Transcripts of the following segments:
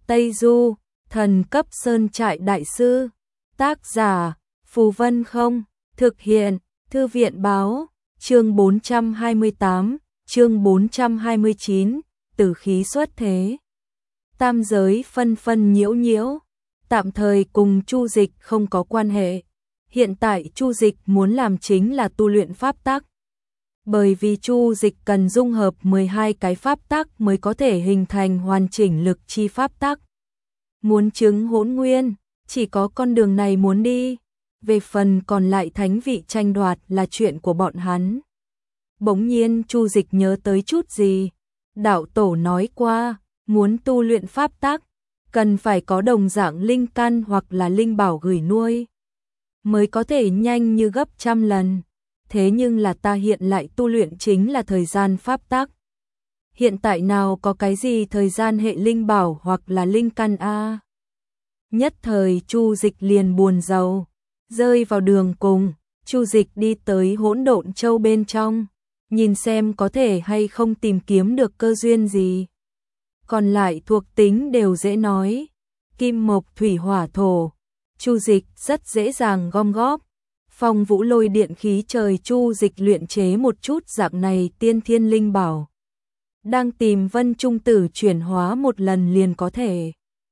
Tây Du, thần cấp sơn trại đại sư. Tác giả, Phù Vân Không. Thực hiện, Thư viện báo. Chương 428, chương 429, tử khí xuất thế. Tam giới phân phân nhiễu nhiễu, tạm thời cùng Chu Dịch không có quan hệ. Hiện tại Chu Dịch muốn làm chính là tu luyện pháp tắc. Bởi vì Chu Dịch cần dung hợp 12 cái pháp tắc mới có thể hình thành hoàn chỉnh lực chi pháp tắc. Muốn chứng hỗn nguyên, chỉ có con đường này muốn đi. Về phần còn lại thánh vị tranh đoạt là chuyện của bọn hắn. Bỗng nhiên Chu Dịch nhớ tới chút gì. Đạo tổ nói qua, muốn tu luyện pháp tắc, cần phải có đồng dạng linh căn hoặc là linh bảo gửi nuôi, mới có thể nhanh như gấp trăm lần. Thế nhưng là ta hiện lại tu luyện chính là thời gian pháp tắc. Hiện tại nào có cái gì thời gian hệ linh bảo hoặc là linh căn a? Nhất thời Chu Dịch liền buồn rầu, rơi vào đường cùng. Chu Dịch đi tới Hỗn Độn Châu bên trong, nhìn xem có thể hay không tìm kiếm được cơ duyên gì. Còn lại thuộc tính đều dễ nói, kim mộc thủy hỏa thổ, Chu Dịch rất dễ dàng gom góp. Phong vũ lôi điện khí trời Chu Dịch luyện chế một chút dạng này tiên thiên linh bảo. Đang tìm Vân Trung Tử chuyển hóa một lần liền có thể.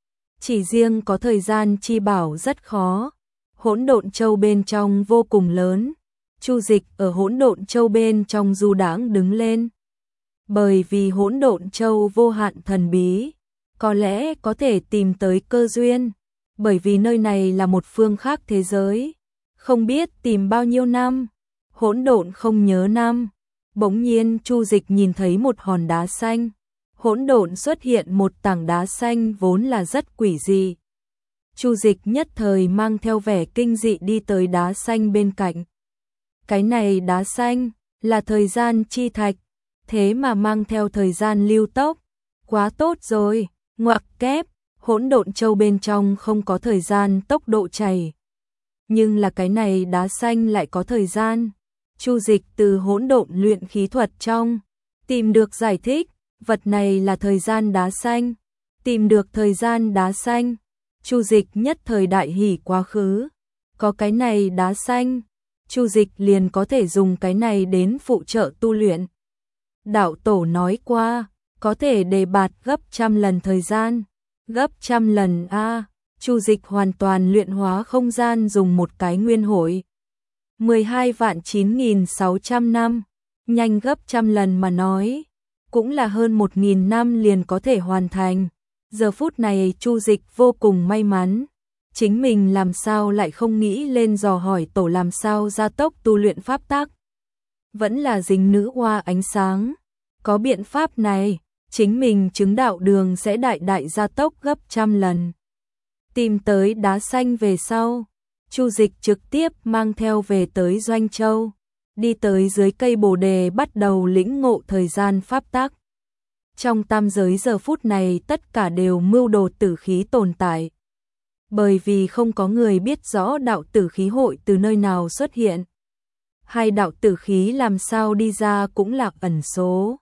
Chỉ riêng có thời gian chi bảo rất khó. Hỗn Độn Châu bên trong vô cùng lớn. Chu Dịch ở Hỗn Độn Châu bên trong du đãng đứng lên. Bởi vì Hỗn Độn Châu vô hạn thần bí, có lẽ có thể tìm tới cơ duyên. Bởi vì nơi này là một phương khác thế giới, không biết tìm bao nhiêu năm, hỗn độn không nhớ năm. Bỗng nhiên Chu Dịch nhìn thấy một hòn đá xanh. Hỗn độn xuất hiện một tảng đá xanh vốn là rất quỷ dị. Chu Dịch nhất thời mang theo vẻ kinh dị đi tới đá xanh bên cạnh. Cái này đá xanh là thời gian chi thạch, thế mà mang theo thời gian lưu tốc. Quá tốt rồi, ngoặc kép, Hỗn Độn Châu bên trong không có thời gian tốc độ chảy. Nhưng là cái này đá xanh lại có thời gian. Chu Dịch từ hỗn độn luyện khí thuật trong tìm được giải thích, vật này là thời gian đá xanh. Tìm được thời gian đá xanh, Chu Dịch nhất thời đại hỉ quá khứ. Có cái này đá xanh, Chu Dịch liền có thể dùng cái này đến phụ trợ tu luyện. Đạo tổ nói qua, có thể đề bạt gấp trăm lần thời gian. Gấp trăm lần a. Chu Dịch hoàn toàn luyện hóa không gian dùng một cái nguyên hội. 12.9.600 năm, nhanh gấp trăm lần mà nói, cũng là hơn 1.000 năm liền có thể hoàn thành. Giờ phút này Chu Dịch vô cùng may mắn, chính mình làm sao lại không nghĩ lên dò hỏi tổ làm sao gia tốc tu luyện pháp tắc. Vẫn là dính nữ hoa ánh sáng, có biện pháp này, chính mình chứng đạo đường sẽ đại đại gia tốc gấp trăm lần. Tìm tới đá xanh về sau, Chu Dịch trực tiếp mang theo về tới Doanh Châu, đi tới dưới cây bồ đề bắt đầu lĩnh ngộ thời gian pháp tắc. Trong tam giới giờ phút này tất cả đều mưu đồ tử khí tồn tại. Bởi vì không có người biết rõ đạo tử khí hội từ nơi nào xuất hiện. Hay đạo tử khí làm sao đi ra cũng là ẩn số.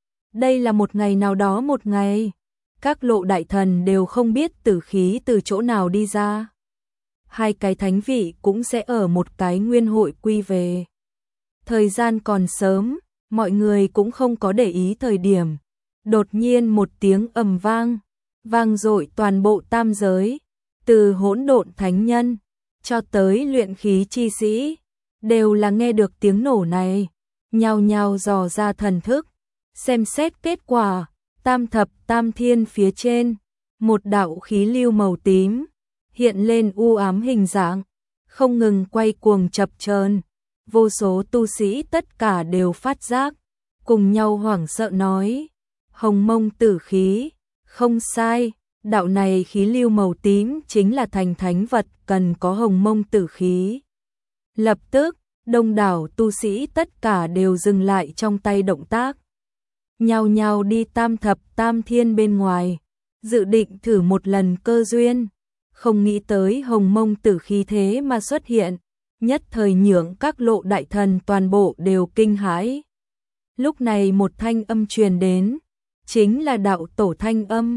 Đây là một ngày nào đó một ngày. Các lộ đại thần đều không biết tử khí từ chỗ nào đi ra. Hai cái thánh vị cũng sẽ ở một cái nguyên hội quy về. Thời gian còn sớm, mọi người cũng không có để ý thời điểm. Đột nhiên một tiếng ầm vang, vang dội toàn bộ tam giới, từ hỗn độn thánh nhân cho tới luyện khí chi sĩ, đều là nghe được tiếng nổ này, nhao nhao dò ra thần thức, xem xét kết quả. Tam thập tam thiên phía trên, một đạo khí lưu màu tím hiện lên u ám hình dạng, không ngừng quay cuồng chập chờn. Vô số tu sĩ tất cả đều phát giác, cùng nhau hoảng sợ nói: Hồng Mông tử khí, không sai, đạo này khí lưu màu tím chính là thành thánh vật cần có Hồng Mông tử khí. Lập tức, đông đảo tu sĩ tất cả đều dừng lại trong tay động tác. Nhao nhao đi tam thập tam thiên bên ngoài, dự định thử một lần cơ duyên. Không nghĩ tới Hồng Mông tử khí thế mà xuất hiện, nhất thời nhượng các lộ đại thần toàn bộ đều kinh hãi. Lúc này một thanh âm truyền đến, chính là đạo tổ thanh âm.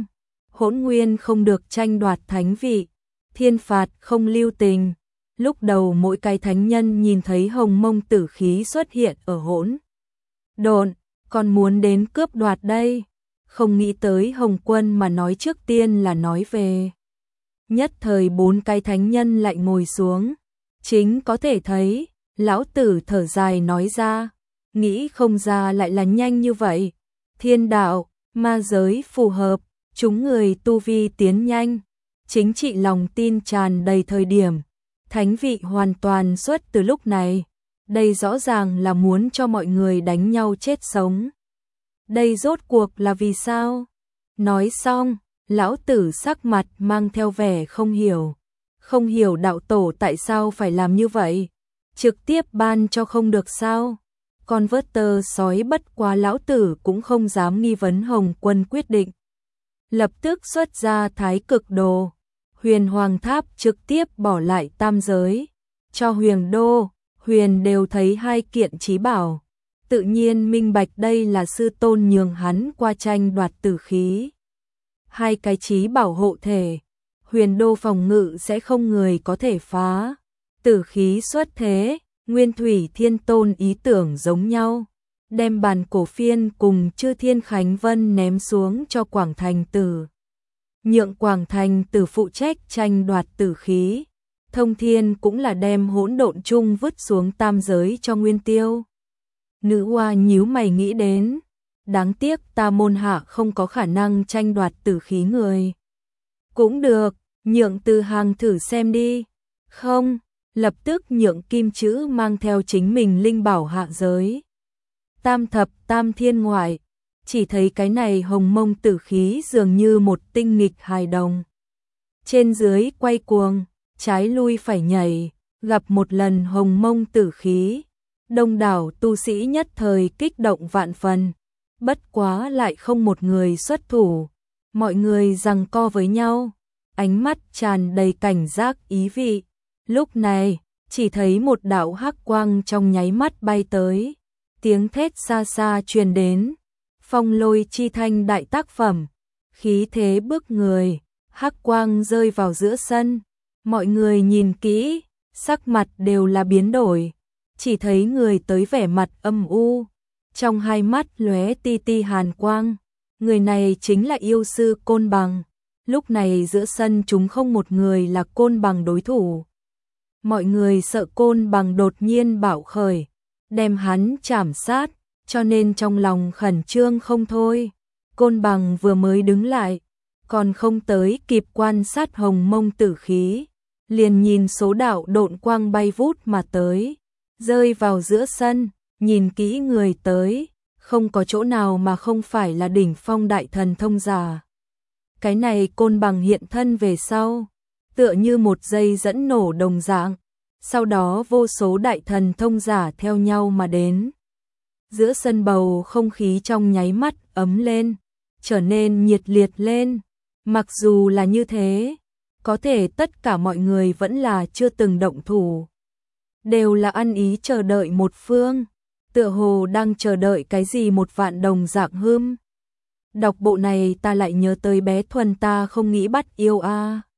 hỗn nguyên không được tranh đoạt thánh vị, thiên phạt không lưu tình. Lúc đầu mỗi cái thánh nhân nhìn thấy hồng mông tử khí xuất hiện ở hỗn độn, còn muốn đến cướp đoạt đây. Không nghĩ tới Hồng Quân mà nói trước tiên là nói về. Nhất thời 4 cái thánh nhân lại ngồi xuống. Chính có thể thấy, lão tử thở dài nói ra, nghĩ không ra lại là nhanh như vậy. Thiên đạo, ma giới phù hợp, chúng người tu vi tiến nhanh, chính trị lòng tin tràn đầy thời điểm. Thánh vị hoàn toàn xuất từ lúc này, đây rõ ràng là muốn cho mọi người đánh nhau chết sống. Đây rốt cuộc là vì sao? Nói xong, lão tử sắc mặt mang theo vẻ không hiểu. Không hiểu đạo tổ tại sao phải làm như vậy. Trực tiếp ban cho không được sao? Con vớt tơ sói bất quá lão tử cũng không dám nghi vấn Hồng Quân quyết định. Lập tức xuất ra thái cực đồ. Huyền Hoàng Tháp trực tiếp bỏ lại tam giới. Cho Huyền Đô, Huyền đều thấy 2 kiện chí bảo. Tự nhiên minh bạch đây là sư tôn nhường hắn qua tranh đoạt tử khí. 2 cái chí bảo hộ thể, Huyền Đô phòng ngự sẽ không người có thể phá. Tử khí xuất thế, Nguyên Thủy Thiên Tôn ý tưởng giống nhau, đem bàn cổ phiên cùng Chư Thiên Khánh Vân ném xuống cho Quảng Thành Tử. Nhượng Quảng Thành Tử phụ trách tranh đoạt tử khí. Thông Thiên cũng là đem hỗn độn chung vứt xuống tam giới cho Nguyên Tiêu. Nữ hoa nhíu mày nghĩ đến, đáng tiếc ta môn hạ không có khả năng tranh đoạt tử khí người. Cũng được, nhượng Từ Hàng thử xem đi. Không, lập tức nhượng Kim Chữ mang theo chính mình linh bảo hạ giới. Tam thập tam thiên ngoại, chỉ thấy cái này hồng mông tử khí dường như một tinh nghịch hài đồng. Trên dưới quay cuồng, trái lui phải nhảy, gặp một lần hồng mông tử khí. Đông đảo tu sĩ nhất thời kích động vạn phần, bất quá lại không một người xuất thủ. Mọi người giằng co với nhau, ánh mắt tràn đầy cảnh giác ý vị. Lúc này, chỉ thấy một đạo hắc quang trong nháy mắt bay tới, tiếng thét xa xa truyền đến, phong lôi chi thanh đại tác phẩm, khí thế bức người, hắc quang rơi vào giữa sân, mọi người nhìn kỹ, sắc mặt đều là biến đổi, chỉ thấy người tới vẻ mặt âm u, trong hai mắt lóe ti ti hàn quang, người này chính là yêu sư Côn Bằng. Lúc này giữa sân chúng không một người là Côn Bằng đối thủ. Mọi người sợ Côn Bằng đột nhiên bạo khởi, đem hắn chảm sát, cho nên trong lòng khẩn trương không thôi. Côn Bằng vừa mới đứng lại, còn không tới kịp quan sát hồng mông tử khí, liền nhìn số đạo độn quang bay vút mà tới, rơi vào giữa sân, nhìn kỹ người tới, không có chỗ nào mà không phải là đỉnh phong đại thần thông giả. Cái này Côn Bằng hiện thân về sau, tựa như một dây dẫn nổ đồng dạng, sau đó vô số đại thần thông giả theo nhau mà đến. Giữa sân bầu không khí trong nháy mắt ấm lên, trở nên nhiệt liệt lên. Mặc dù là như thế, có thể tất cả mọi người vẫn là chưa từng động thủ, đều là ăn ý chờ đợi một phương, tựa hồ đang chờ đợi cái gì một vạn đồng dạng hươm. Đọc bộ này ta lại nhớ tới bé Thuần ta không nghĩ bắt yêu a.